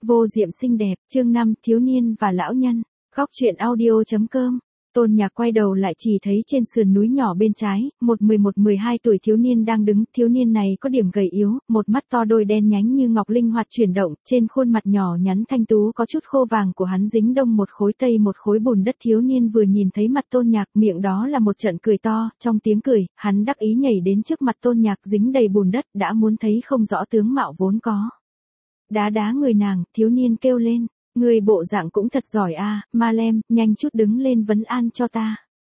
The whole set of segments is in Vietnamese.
Vô diệm xinh đẹp, chương 5, thiếu niên và lão nhân. Góc truyện audio.com. Tôn Nhạc quay đầu lại chỉ thấy trên sườn núi nhỏ bên trái, một 11-12 tuổi thiếu niên đang đứng, thiếu niên này có điểm gầy yếu, một mắt to đôi đen nhánh như ngọc linh hoạt chuyển động, trên khuôn mặt nhỏ nhắn thanh tú có chút khô vàng của hắn dính đông một khối tây một khối bùn đất. Thiếu niên vừa nhìn thấy mặt Tôn Nhạc, miệng đó là một trận cười to, trong tiếng cười, hắn đắc ý nhảy đến trước mặt Tôn Nhạc dính đầy bùn đất, đã muốn thấy không rõ tướng mạo vốn có. Đá người nàng, thiếu niên kêu lên. Người bộ dạng cũng thật giỏi a, Malem, nhanh chút đứng lên vấn an cho ta.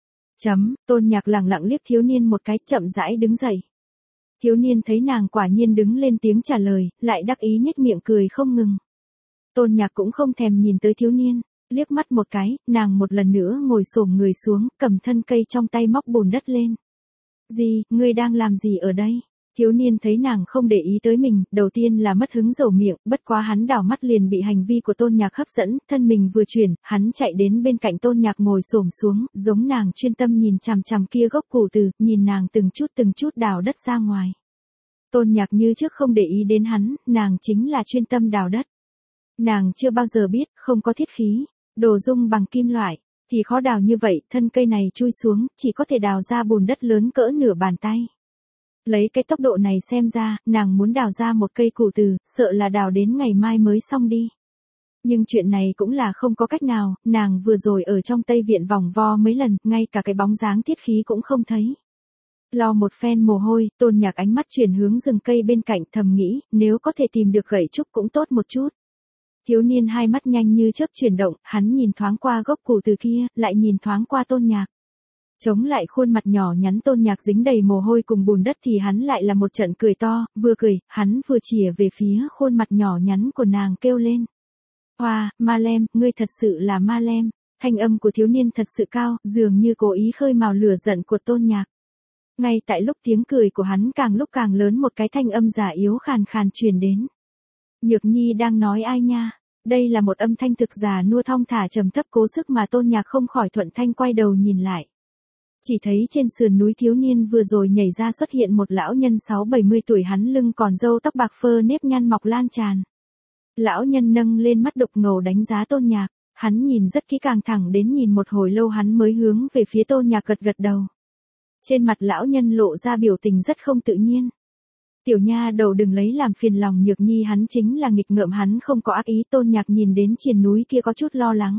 Tôn Nhạc lẳng lặng liếc thiếu niên một cái, chậm rãi đứng dậy. Thiếu niên thấy nàng quả nhiên đứng lên tiếng trả lời, lại đắc ý nhếch miệng cười không ngừng. Tôn Nhạc cũng không thèm nhìn tới thiếu niên, liếc mắt một cái, nàng một lần nữa ngồi xổm người xuống, cầm thân cây trong tay móc bùn đất lên. Gì, ngươi đang làm gì ở đây? Thiếu niên thấy nàng không để ý tới mình, đầu tiên là mất hứng dầu miệng, bất quá hắn đảo mắt liền bị hành vi của Tôn Nhạc hấp dẫn, thân mình vừa chuyển, hắn chạy đến bên cạnh Tôn Nhạc ngồi xổm xuống, giống nàng chuyên tâm nhìn chằm chằm kia gốc củ từ, nhìn nàng từng chút đào đất ra ngoài. Tôn Nhạc như trước không để ý đến hắn, nàng chính là chuyên tâm đào đất. Nàng chưa bao giờ biết, không có thiết khí, đồ dung bằng kim loại, thì khó đào như vậy, thân cây này chui xuống, chỉ có thể đào ra bùn đất lớn cỡ nửa bàn tay. Lấy cái tốc độ này xem ra, nàng muốn đào ra một cây củ từ, sợ là đào đến ngày mai mới xong đi. Nhưng chuyện này cũng là không có cách nào, nàng vừa rồi ở trong Tây Viện vòng vo mấy lần, ngay cả cái bóng dáng thiết khí cũng không thấy. Lau một phen mồ hôi, Tôn Nhạc ánh mắt chuyển hướng rừng cây bên cạnh, thầm nghĩ, nếu có thể tìm được gậy trúc cũng tốt một chút. Thiếu niên hai mắt nhanh như chớp chuyển động, hắn nhìn thoáng qua gốc củ từ kia, lại nhìn thoáng qua Tôn Nhạc. Chống lại khuôn mặt nhỏ nhắn Tôn Nhạc dính đầy mồ hôi cùng bùn đất thì hắn lại là một trận cười to, vừa cười, hắn vừa chìa về phía khuôn mặt nhỏ nhắn của nàng kêu lên. Hoa, Malem, ngươi thật sự là Malem. Thanh âm của thiếu niên thật sự cao, dường như cố ý khơi mào lửa giận của Tôn Nhạc. Ngay tại lúc tiếng cười của hắn càng lúc càng lớn, một cái thanh âm giả yếu khàn khàn truyền đến. Nhược Nhi đang nói ai nha? Đây là một âm thanh thực giả nua thong thả trầm thấp cố sức mà Tôn Nhạc không khỏi thuận thanh quay đầu nhìn lại. Chỉ thấy trên sườn núi thiếu niên vừa rồi nhảy ra xuất hiện một lão nhân 60-70 tuổi, hắn lưng còn râu tóc bạc phơ nếp nhăn mọc lan tràn. Lão nhân nâng lên mắt đục ngầu đánh giá Tôn Nhạc, hắn nhìn rất kỹ càng, thẳng đến nhìn một hồi lâu hắn mới hướng về phía Tôn Nhạc gật gật đầu. Trên mặt lão nhân lộ ra biểu tình rất không tự nhiên. Tiểu nha đầu đừng lấy làm phiền lòng Nhược Nhi, hắn chính là nghịch ngợm, hắn không có ác ý. Tôn Nhạc nhìn đến triền núi kia có chút lo lắng.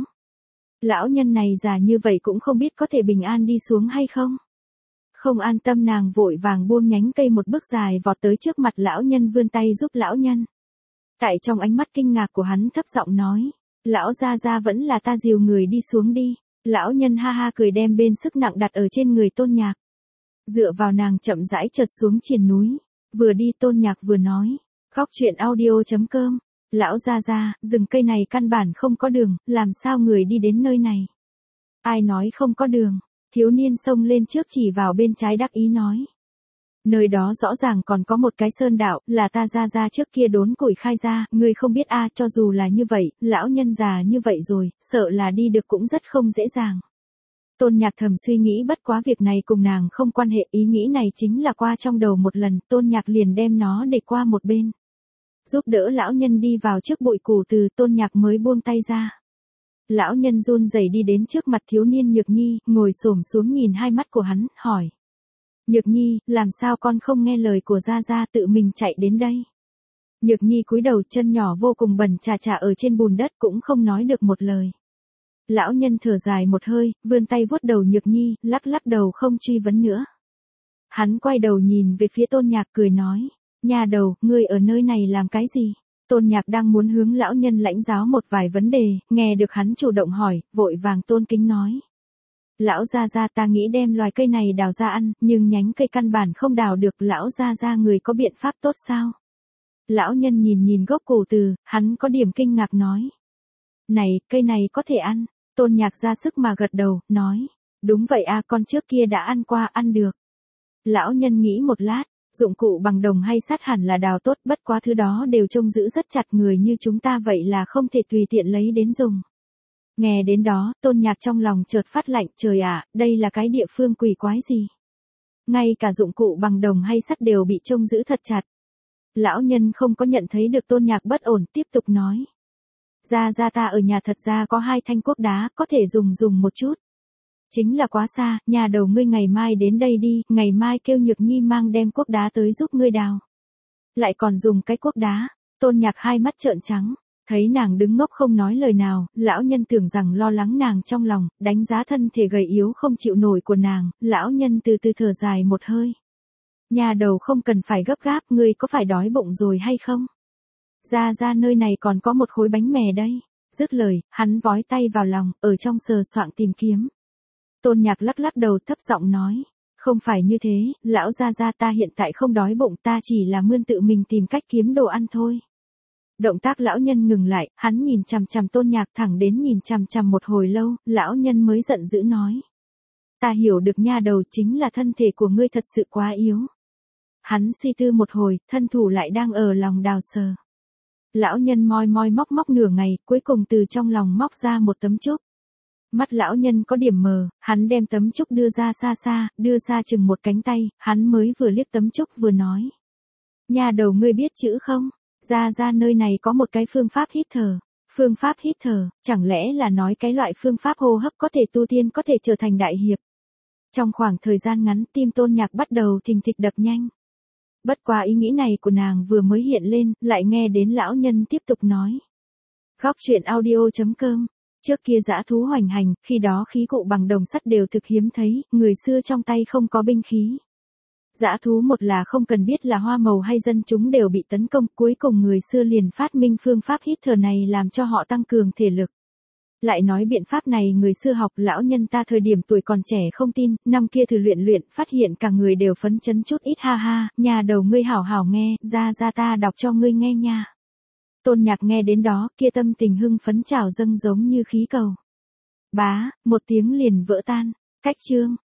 Lão nhân này già như vậy cũng không biết có thể bình an đi xuống hay không. Không an tâm, nàng vội vàng buông nhánh cây một bước dài vọt tới trước mặt lão nhân, vươn tay giúp lão nhân. Tại trong ánh mắt kinh ngạc của hắn thấp giọng nói, lão gia vẫn là ta dìu người đi xuống đi. Lão nhân ha ha cười, đem bên sức nặng đặt ở trên người Tôn Nhạc. Dựa vào nàng chậm rãi trượt xuống triền núi, vừa đi Tôn Nhạc vừa nói, góc truyện audio.com. Lão gia, rừng cây này căn bản không có đường, làm sao người đi đến nơi này? Ai nói không có đường? Thiếu niên xông lên trước chỉ vào bên trái đắc ý nói. Nơi đó rõ ràng còn có một cái sơn đạo, là ta gia trước kia đốn củi khai ra, ngươi không biết a? Cho dù là như vậy, lão nhân già như vậy rồi, sợ là đi được cũng rất không dễ dàng. Tôn Nhạc thầm suy nghĩ, bất quá việc này cùng nàng không quan hệ, ý nghĩ này chính là qua trong đầu một lần, Tôn Nhạc liền đem nó để qua một bên. Giúp đỡ lão nhân đi vào trước bụi củ từ, Tôn Nhạc mới buông tay ra. Lão nhân run rẩy đi đến trước mặt thiếu niên Nhược Nhi, ngồi xổm xuống nhìn hai mắt của hắn, hỏi. Nhược Nhi, làm sao con không nghe lời của gia tự mình chạy đến đây? Nhược Nhi cúi đầu, chân nhỏ vô cùng bẩn chà ở trên bùn đất, cũng không nói được một lời. Lão nhân thở dài một hơi, vươn tay vuốt đầu Nhược Nhi, lắc đầu không truy vấn nữa. Hắn quay đầu nhìn về phía Tôn Nhạc cười nói. Nhà đầu, ngươi ở nơi này làm cái gì? Tôn Nhạc đang muốn hướng lão nhân lãnh giáo một vài vấn đề, nghe được hắn chủ động hỏi, vội vàng tôn kính nói. Lão gia ta nghĩ đem loài cây này đào ra ăn, nhưng nhánh cây căn bản không đào được, lão gia người có biện pháp tốt sao? Lão nhân nhìn gốc củ từ, hắn có điểm kinh ngạc nói. Này, cây này có thể ăn. Tôn Nhạc ra sức mà gật đầu, nói. Đúng vậy a, con trước kia đã ăn qua, ăn được. Lão nhân nghĩ một lát. Dụng cụ bằng đồng hay sắt hẳn là đào tốt, bất quá thứ đó đều trông giữ rất chặt, người như chúng ta vậy là không thể tùy tiện lấy đến dùng. Nghe đến đó, Tôn Nhạc trong lòng chợt phát lạnh, trời ạ, đây là cái địa phương quỷ quái gì? Ngay cả dụng cụ bằng đồng hay sắt đều bị trông giữ thật chặt. Lão nhân không có nhận thấy được Tôn Nhạc bất ổn, tiếp tục nói. Gia ta ở nhà thật ra có 2 thanh cuốc đá, có thể dùng một chút. Chính là quá xa, nhà đầu ngươi ngày mai đến đây đi, ngày mai kêu Nhược Nhi mang đem cuốc đá tới giúp ngươi đào. Lại còn dùng cái cuốc đá, Tôn Nhạc hai mắt trợn trắng, thấy nàng đứng ngốc không nói lời nào, lão nhân tưởng rằng lo lắng nàng trong lòng, đánh giá thân thể gầy yếu không chịu nổi của nàng, lão nhân từ từ thở dài một hơi. Nhà đầu không cần phải gấp gáp, ngươi có phải đói bụng rồi hay không? Ra nơi này còn có một khối bánh mè đây. Dứt lời, hắn vói tay vào lòng, ở trong sờ soạng tìm kiếm. Tôn Nhạc lắc lắc đầu thấp giọng nói. Không phải như thế, lão gia ta hiện tại không đói bụng, ta chỉ là mươn tự mình tìm cách kiếm đồ ăn thôi. Động tác lão nhân ngừng lại, hắn nhìn chằm chằm Tôn Nhạc thẳng đến nhìn chằm chằm một hồi lâu, lão nhân mới giận dữ nói. Ta hiểu được nha đầu, chính là thân thể của ngươi thật sự quá yếu. Hắn suy tư một hồi, thân thủ lại đang ở lòng đào sờ. Lão nhân moi móc nửa ngày, cuối cùng từ trong lòng móc ra một tấm trúc. Mắt lão nhân có điểm mờ, hắn đem tấm trúc đưa ra xa, đưa xa chừng một cánh tay, hắn mới vừa liếc tấm trúc vừa nói. Nhà đầu ngươi biết chữ không? Ra nơi này có một cái phương pháp hít thở. Phương pháp hít thở, chẳng lẽ là nói cái loại phương pháp hô hấp có thể tu tiên, có thể trở thành đại hiệp. Trong khoảng thời gian ngắn, tim Tôn Nhạc bắt đầu thình thịch đập nhanh. Bất quá ý nghĩ này của nàng vừa mới hiện lên, lại nghe đến lão nhân tiếp tục nói. Góc truyện audio.com. Trước kia dã thú hoành hành, khi đó khí cụ bằng đồng sắt đều thực hiếm thấy, người xưa trong tay không có binh khí. Dã thú một là không cần biết là hoa màu hay dân chúng đều bị tấn công, cuối cùng người xưa liền phát minh phương pháp hít thở này làm cho họ tăng cường thể lực. Lại nói biện pháp này người xưa học, lão nhân ta thời điểm tuổi còn trẻ không tin, năm kia thử luyện, phát hiện cả người đều phấn chấn chút ít, ha ha, nhà đầu ngươi hảo hảo nghe, ra ta đọc cho ngươi nghe nha. Tôn Nhạc nghe đến đó, kia tâm tình hưng phấn trào dâng giống như khí cầu. Bá, một tiếng liền vỡ tan, cách chương.